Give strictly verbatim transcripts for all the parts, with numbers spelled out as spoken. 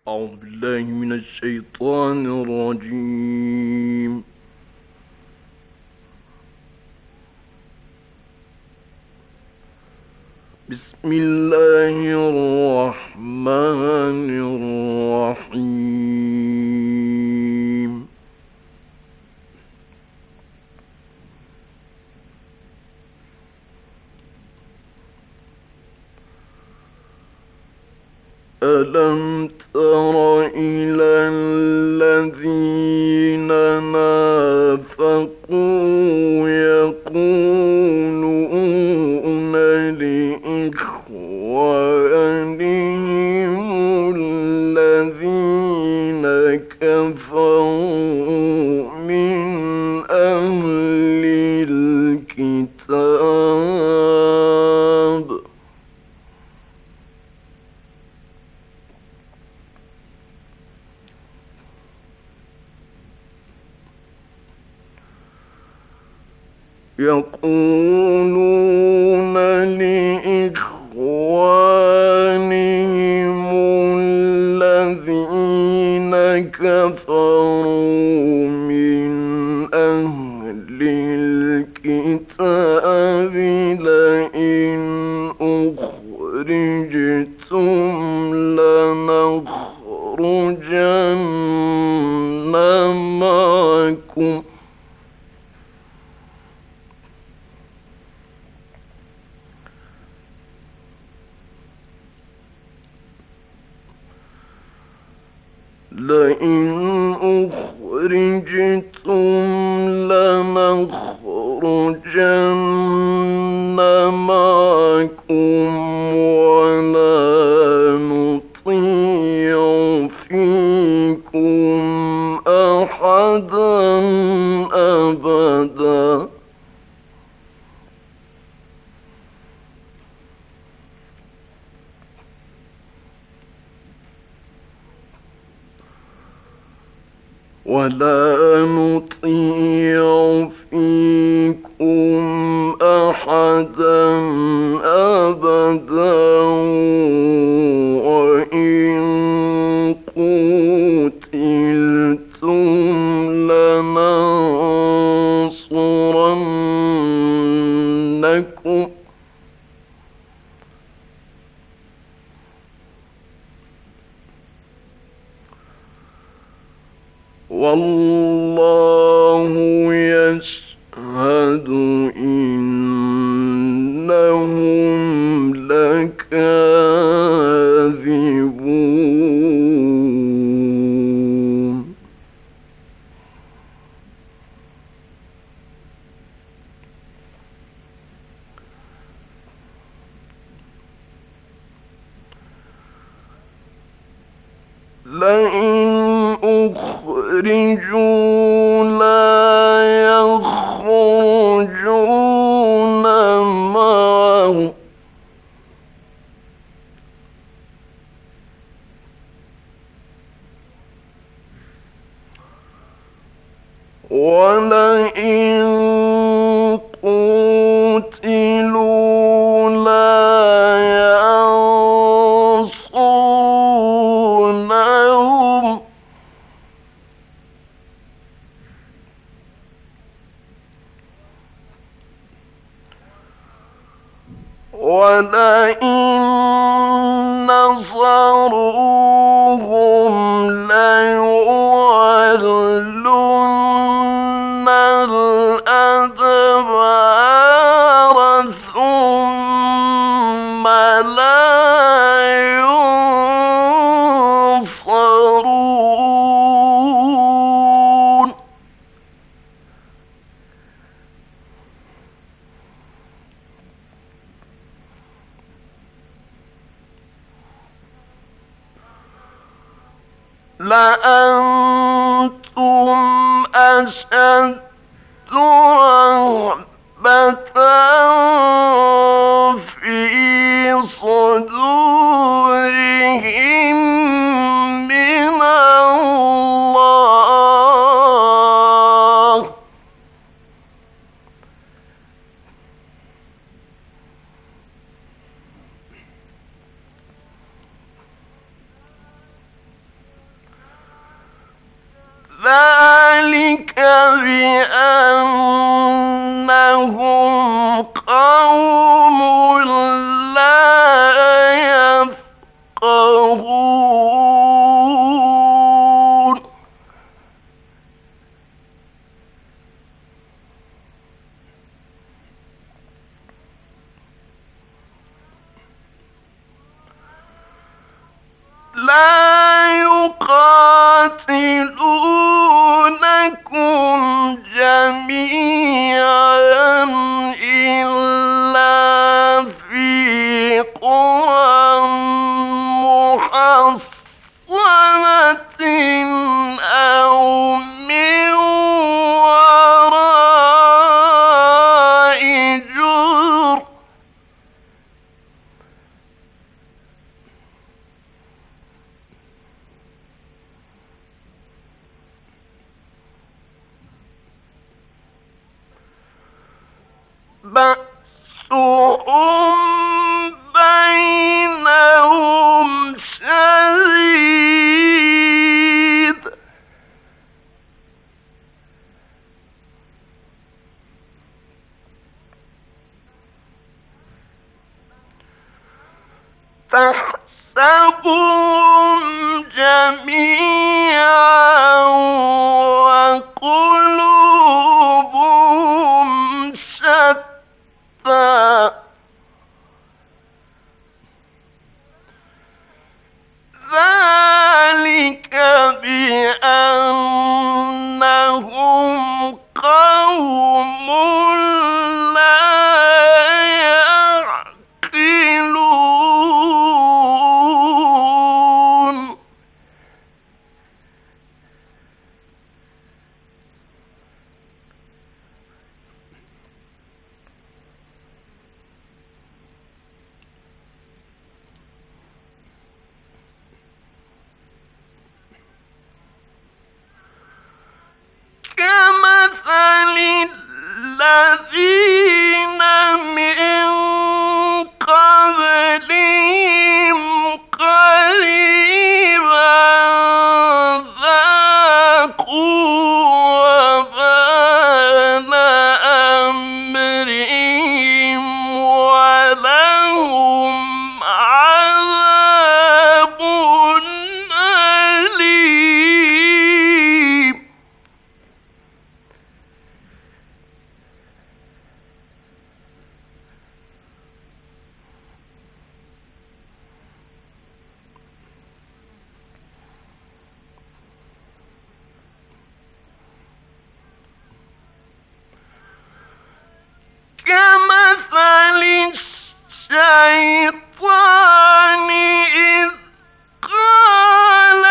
أعوذ بالله من الشيطان الرجيم. بسم الله الرحمن الرحيم. ألم تر إلى الذين نافقوا يقولون لإخوانهم الذين كفروا من أهل الكتاب يقولون لإخوانهم الذين كفروا من أهل الكتاب لئن أخرجتم لنخرجن معكم لئن أخرجتم لنخرجن معكم ولا نطيع فيكم أحدا أبدا ولا نطيع فيكم أحدا أبدا وإن قوتلتم لننصرنكم والله يشهد إنهم لكاذبون لئن أخرجوا لا يخرجون معهم ولئن قوتلوا لا ينصرونهم ولئن نصروهم ليولن الأدبار ثم لا ينصرون لأنتم أشد رهبة في صدورهم من الله ذلك بأنهم قوم لا يفقهون لا يقاتلونكم جميعا إلا في قرى محصنة أو من وراء جدر بأسهم بينهم شديد تحسبهم جميعا وقلوبهم شتى ذلك بأنهم قوم لا يعقلون كمثل الذين من قبلهم قريبا ذاقوا وبال أمرهم ولهم عذاب أليم كمثل الشيطان إذ قال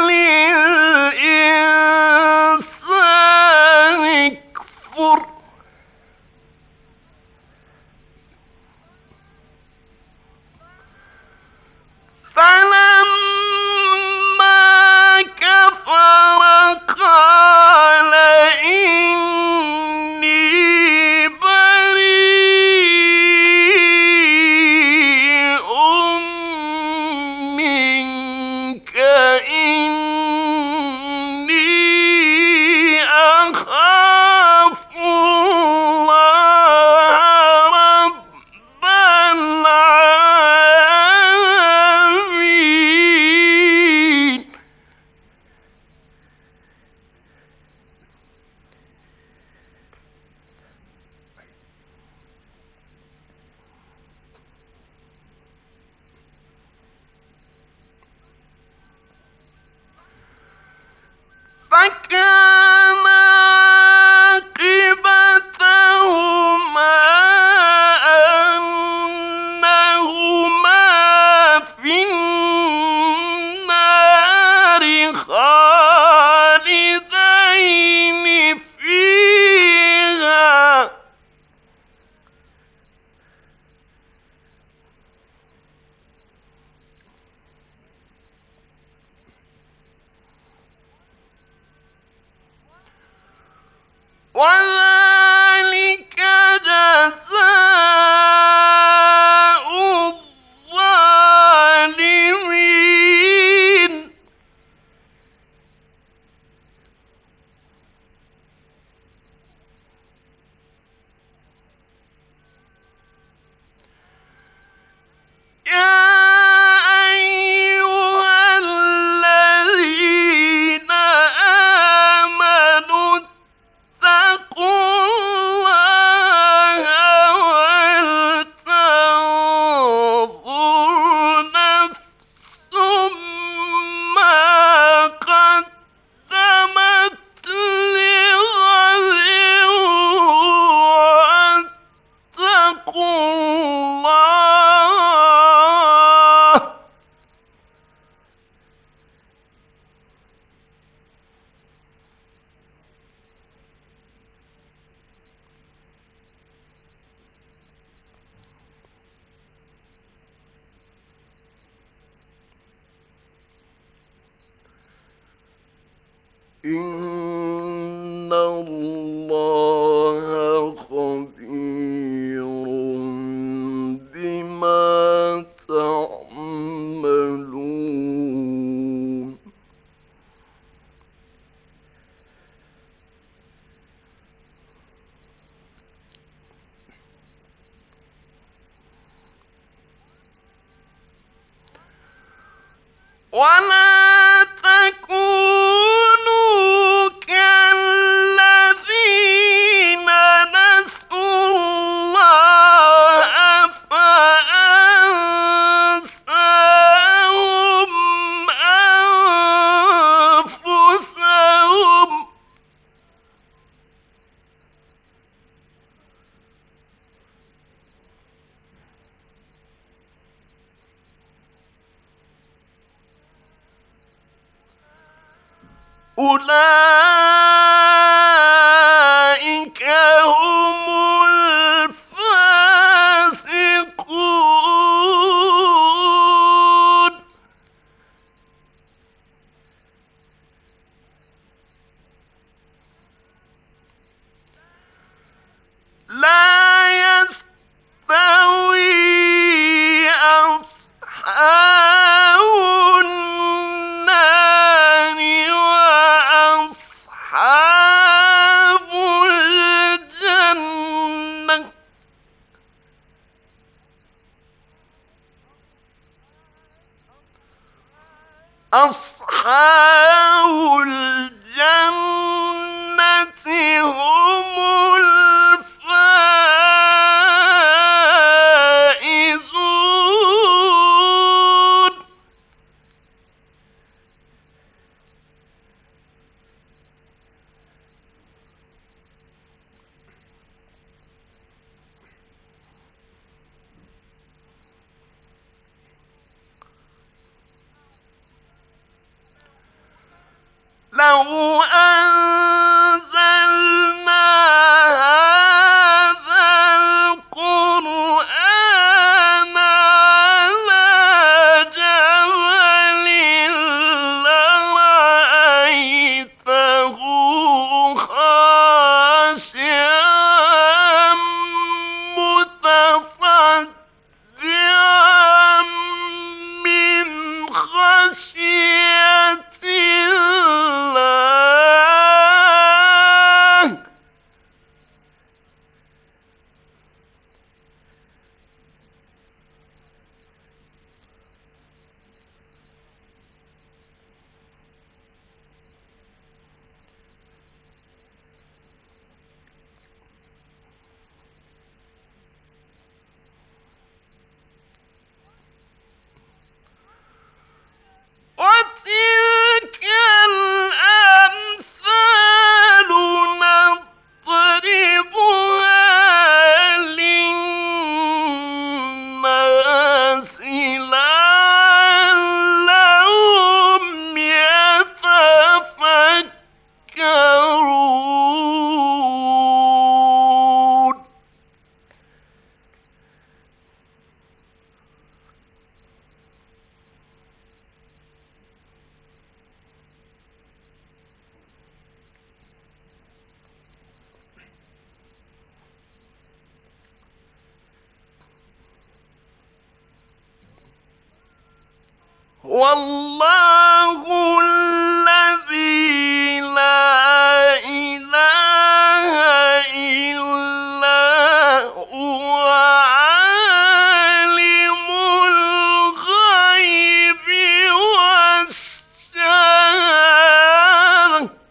للإنسان اكفر فلما كفر قال إني بريء منك إني أخاف الله رب العالمين فكان عاقبتهما أنهما في النار خالدين فيها وذلك جزاء الظالمين إن الله خبير بما تعملون ولا تكونوا كالذين نسوا الله فأنساهم أنفسهم أولئك هم الفاسقون لا يستوي أصحاب النار وأصحاب الجنة أصحاب الجنة هم الفائزون لو أنزلنا هذا القرآن على جبل لرأيته خاشعا متصدعا من خشية الله وتلك الأمثال نضربها للناس لعلهم يتفكرون والله الذي لا إله إلا هو عالم الغيب والشهادة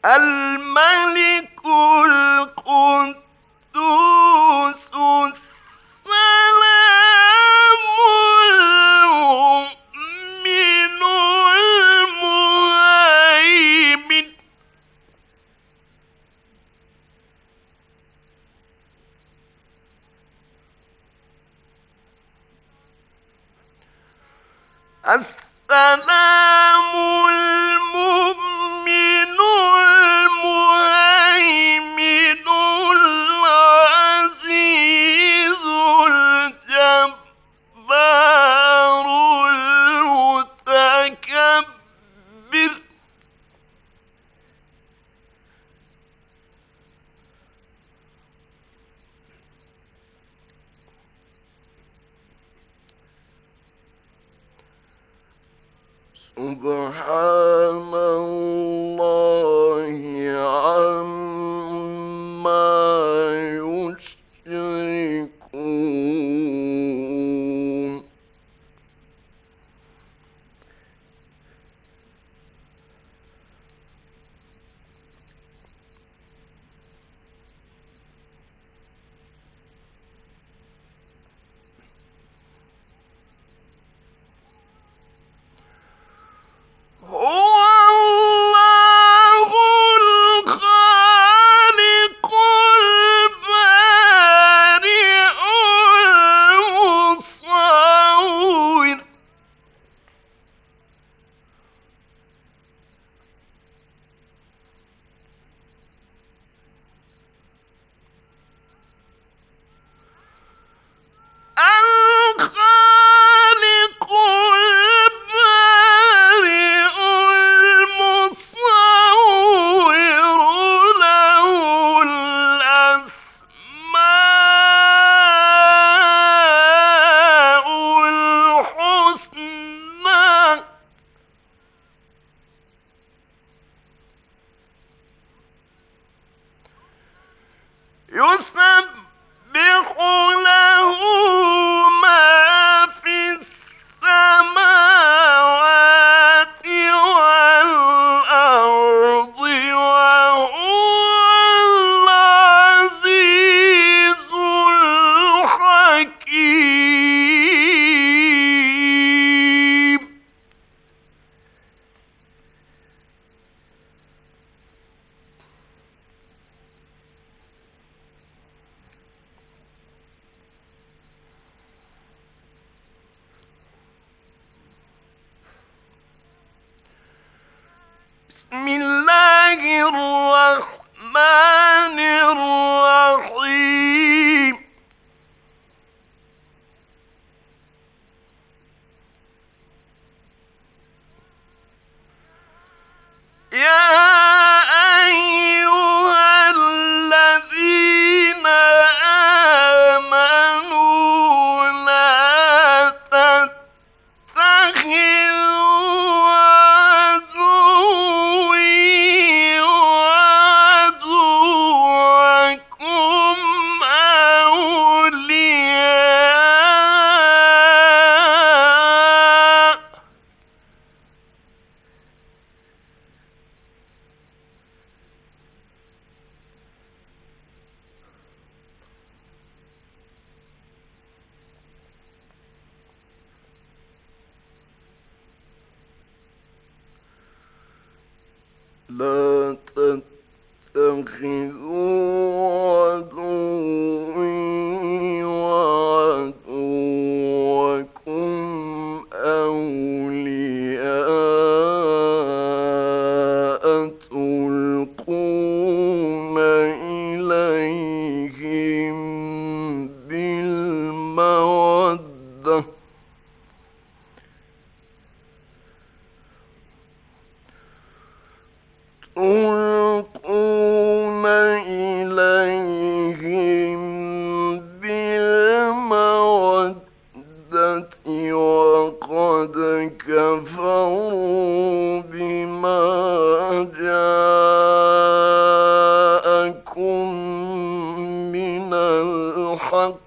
الملك القدوس السلام المؤمن المهيمن السلام المؤمن المهيمن العزيز الجبار المتكبر سبحان الله عما يشركون هو الله الخالق البارئ المصور الخالق البارئ المصور له الأسماء الحسنى يسبح له ما في السماوات والأرض وهو العزيز الحكيم بسم الله الرحمن الرحيم يا أيها الذين آمنوا لا تتخذوا عدوي وعدوكم أولياء لا تتخذوا عدوي وعدوكم أولياء تلقون إليهم بالمودة تلقون إليهم بالمودة وقد كفروا بما جاءكم من الحق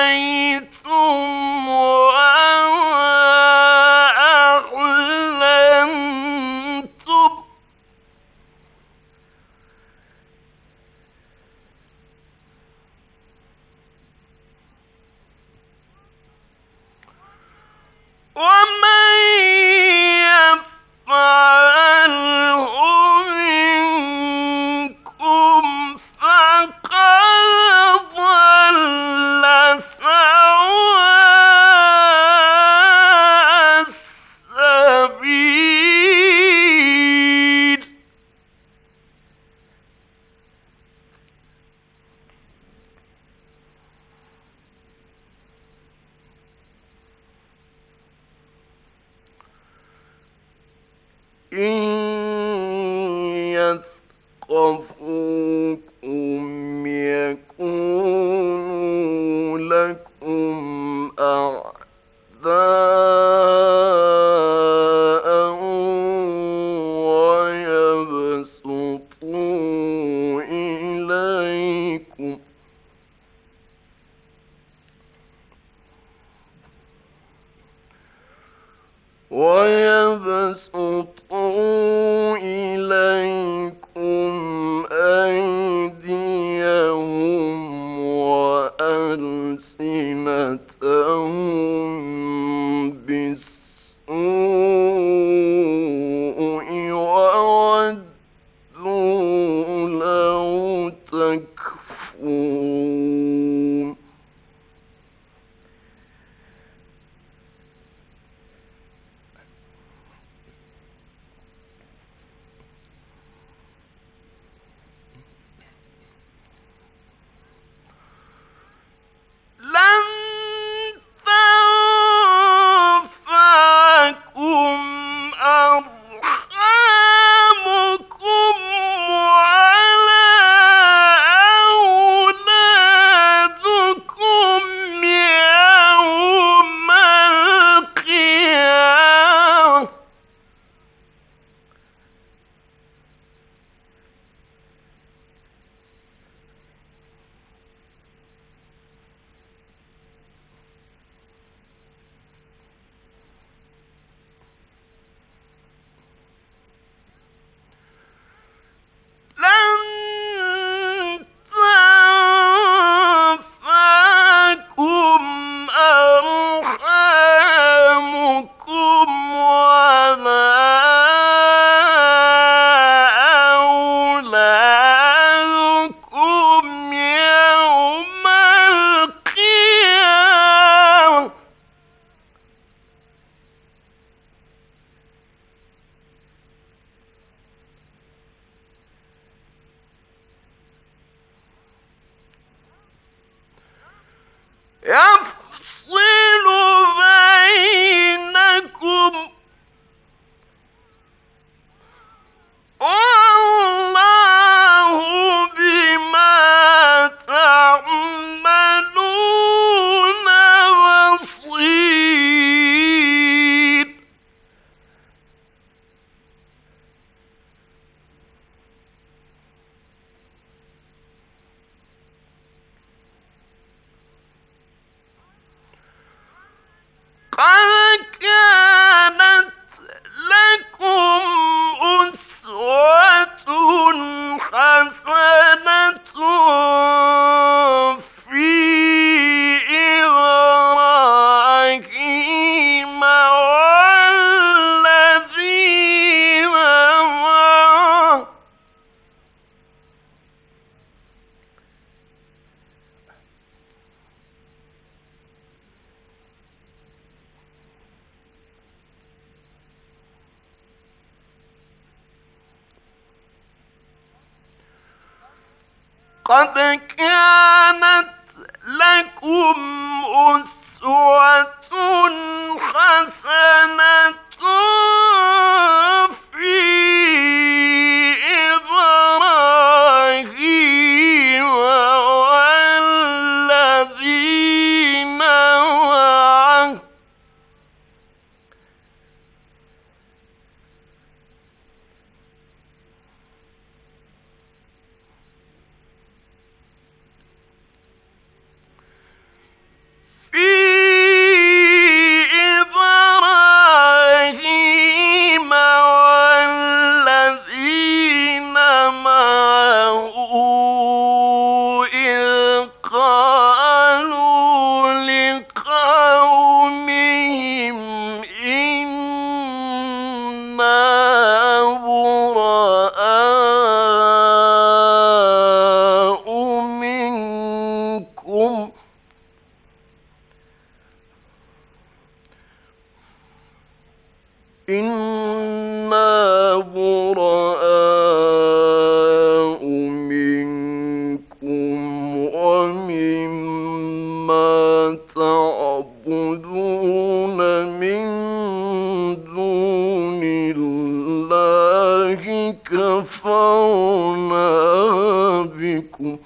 أفتريتم وما أعلنتم ومن يفعله منكم فقد ضل سواء السبيل. إن يثقفوكم يكونوا لكم أعداء ويبسطوا إليكم ويبسطوا إليكم أيديهم وألسنتهم بالسوء وودوا لو تكفرون. لن تنفعكم أرحامكم ولا أولادكم يوم القيامة لن تنفعكم أرحامكم ولا أولادكم يوم القيامة يفصل بينكم والله بما تعملون بصير. قد كانت لكم أسوة حسنة في إبراهيم والذين معه قد كانت لكم أسوة حسنة في إبراهيم والذين معه إنا براء منكم ومما تعبدون من دون الله كفرنا بكم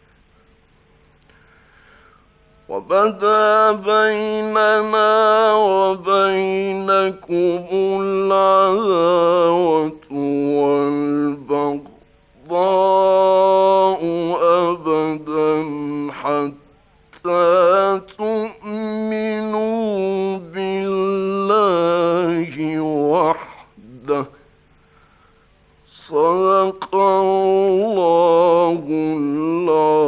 وبدا بيننا وبينكم العداوة والبغضاء أبدا حتى تؤمنوا بالله وحده. صدق الله